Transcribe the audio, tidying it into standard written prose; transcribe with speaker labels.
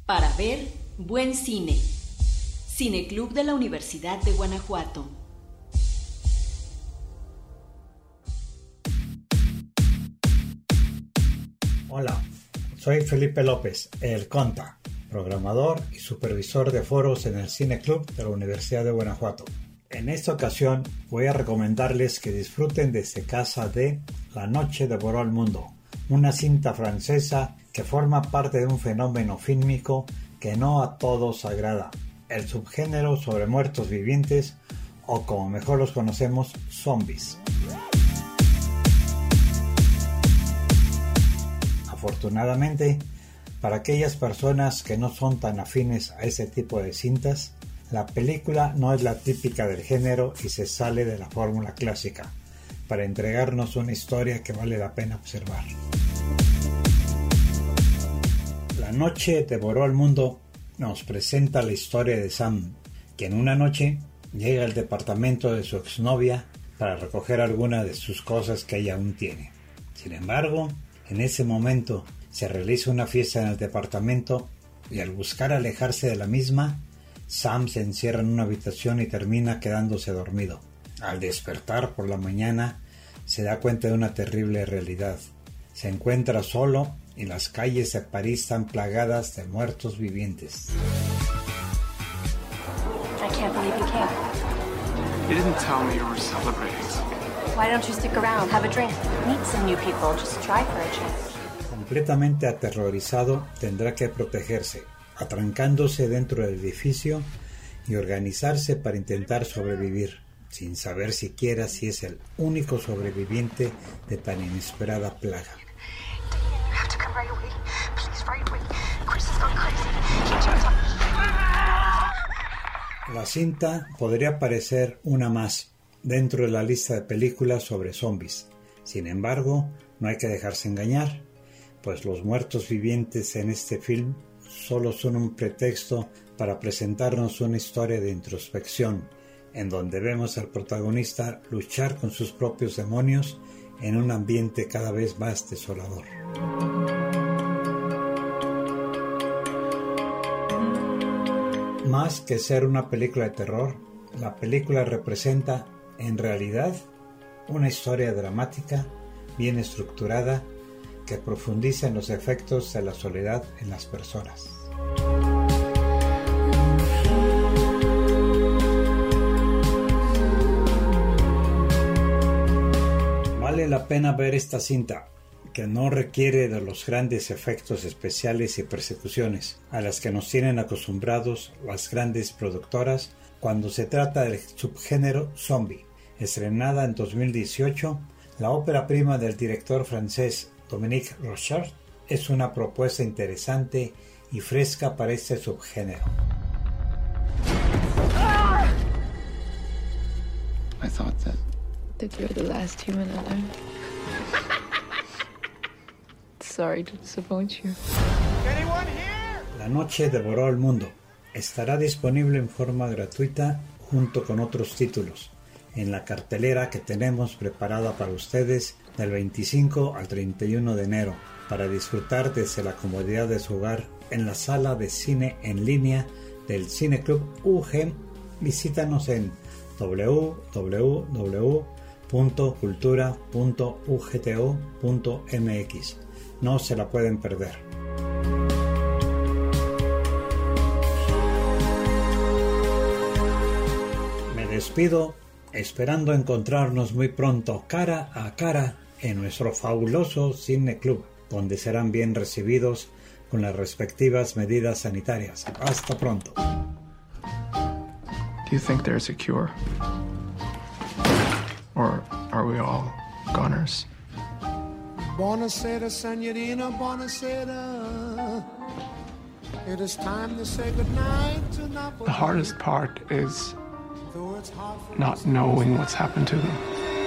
Speaker 1: Para ver buen cine. Cineclub de la Universidad de Guanajuato.
Speaker 2: Hola, soy Felipe López, el Conta, programador y supervisor de foros en el Cineclub de la Universidad de Guanajuato. En esta ocasión voy a recomendarles que disfruten desde casa de La noche devoró al mundo, una cinta francesa que forma parte de un fenómeno fílmico que no a todos agrada, el subgénero sobre muertos vivientes o, como mejor los conocemos, zombies. Afortunadamente, para aquellas personas que no son tan afines a ese tipo de cintas, la película no es la típica del género y se sale de la fórmula clásica, para entregarnos una historia que vale la pena observar. La noche devoró al mundo nos presenta la historia de Sam, que en una noche llega al departamento de su exnovia para recoger algunas de sus cosas que ella aún tiene. Sin embargo, en ese momento se realiza una fiesta en el departamento y al buscar alejarse de la misma, Sam se encierra en una habitación y termina quedándose dormido. Al despertar por la mañana, se da cuenta de una terrible realidad. Se encuentra solo y las calles de París están plagadas de muertos vivientes.
Speaker 3: I can't believe you came.
Speaker 4: You didn't tell me you were celebrating something.
Speaker 3: Why don't you stick around, have a drink, meet some new people, just try for a change.
Speaker 2: Completamente aterrorizado, tendrá que protegerse, atrancándose dentro del edificio y organizarse para intentar sobrevivir, sin saber siquiera si es el único sobreviviente de tan inesperada plaga. La cinta podría parecer una más dentro de la lista de películas sobre zombies. Sin embargo, no hay que dejarse engañar, pues los muertos vivientes en este film solo son un pretexto para presentarnos una historia de introspección, en donde vemos al protagonista luchar con sus propios demonios en un ambiente cada vez más desolador. Más que ser una película de terror, la película representa, en realidad, una historia dramática, bien estructurada, que profundiza en los efectos de la soledad en las personas. Vale la pena ver esta cinta, que no requiere de los grandes efectos especiales y persecuciones a las que nos tienen acostumbrados las grandes productoras cuando se trata del subgénero zombie. Estrenada en 2018, la ópera prima del director francés Dominique Rochard es una propuesta interesante y fresca para este subgénero.
Speaker 4: I thought
Speaker 5: that you're the last human alive. Sorry to disappoint you.
Speaker 2: La noche devoró al mundo. Estará disponible en forma gratuita junto con otros títulos en la cartelera que tenemos preparada para ustedes del 25 al 31 de enero para disfrutar desde la comodidad de su hogar en la sala de cine en línea del Cineclub UG. Visítanos en www.cultura.ugto.mx. No se la pueden perder. Me despido esperando encontrarnos muy pronto cara a cara en nuestro fabuloso Cineclub, donde serán bien recibidos con las respectivas medidas sanitarias. Hasta pronto.
Speaker 4: Do you think there's a cure? Or are we all goners?
Speaker 6: Buonasera, signorina, buonasera. It is time to say goodnight to Napoli.
Speaker 4: The hardest part is not knowing what's happened to them.